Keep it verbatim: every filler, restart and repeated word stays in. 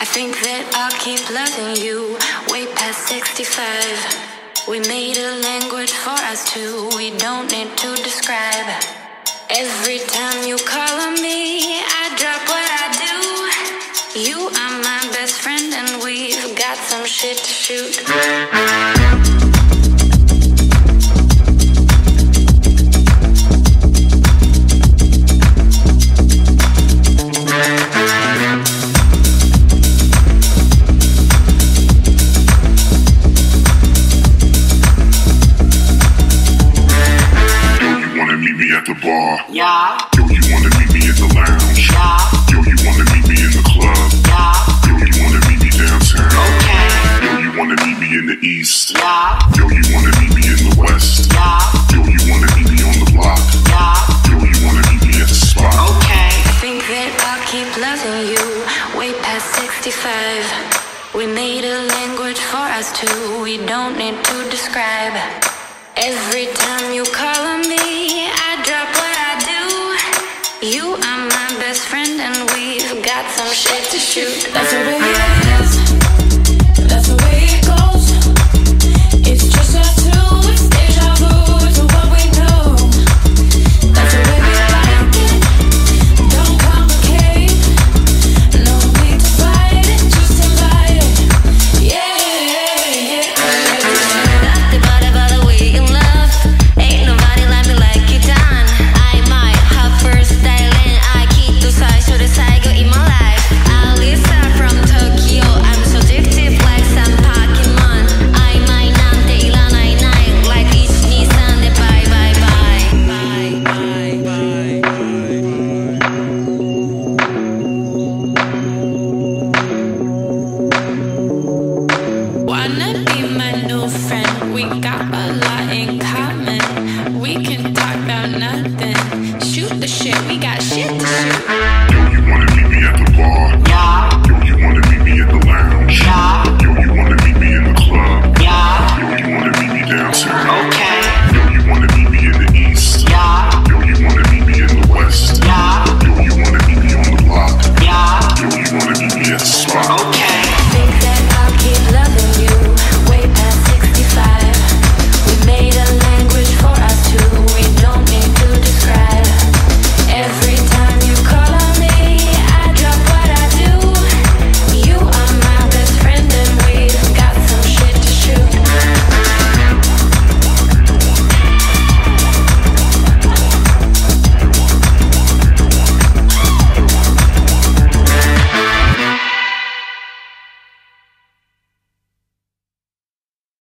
I think that I'll keep loving you way past sixty-five. We made a language for us two, we don't need to describe. Every time you call on me, I drop what I do. You are my best friend and we've got some shit to shoot. At the bar, yeah. Yo, you wanna meet me at the lounge, yeah. Yo, you wanna meet me in the club, yeah. Yo, you wanna meet me downtown, okay. Yo, you wanna meet me in the east, yeah. Yo, you wanna meet me in the west, yeah. Yo, you wanna meet me on the block, yeah. Yo, you wanna meet me at the spot. Okay. I think that I'll keep loving you way past sixty-five. We made a language for us two, we don't need to describe. Every time you call on me, I drop what I do. You are my best friend and we've got some shit to shoot. That's what it is.